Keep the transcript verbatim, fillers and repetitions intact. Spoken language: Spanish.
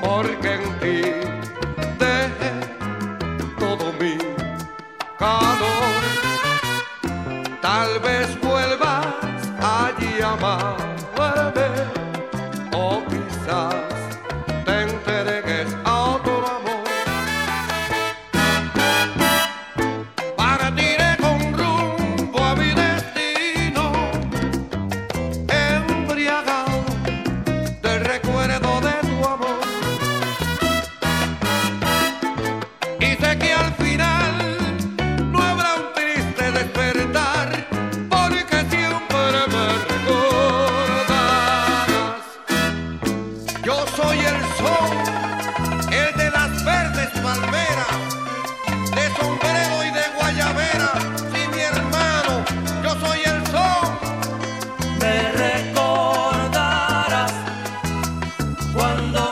porque en ti dejé todo mi calor. Tal vez vuelvas allí a amarme, o quizás te entregues a otro amor. Partiré con rumbo a mi destino, embriagado del recuerdo de tu amor. Y sé que al final no habrá un triste despertar, porque siempre me recordarás. Yo soy el sol, el de las verdes palmeras, de sombrero y de guayabera. Sí, mi hermano, yo soy el sol. Me recordarás cuando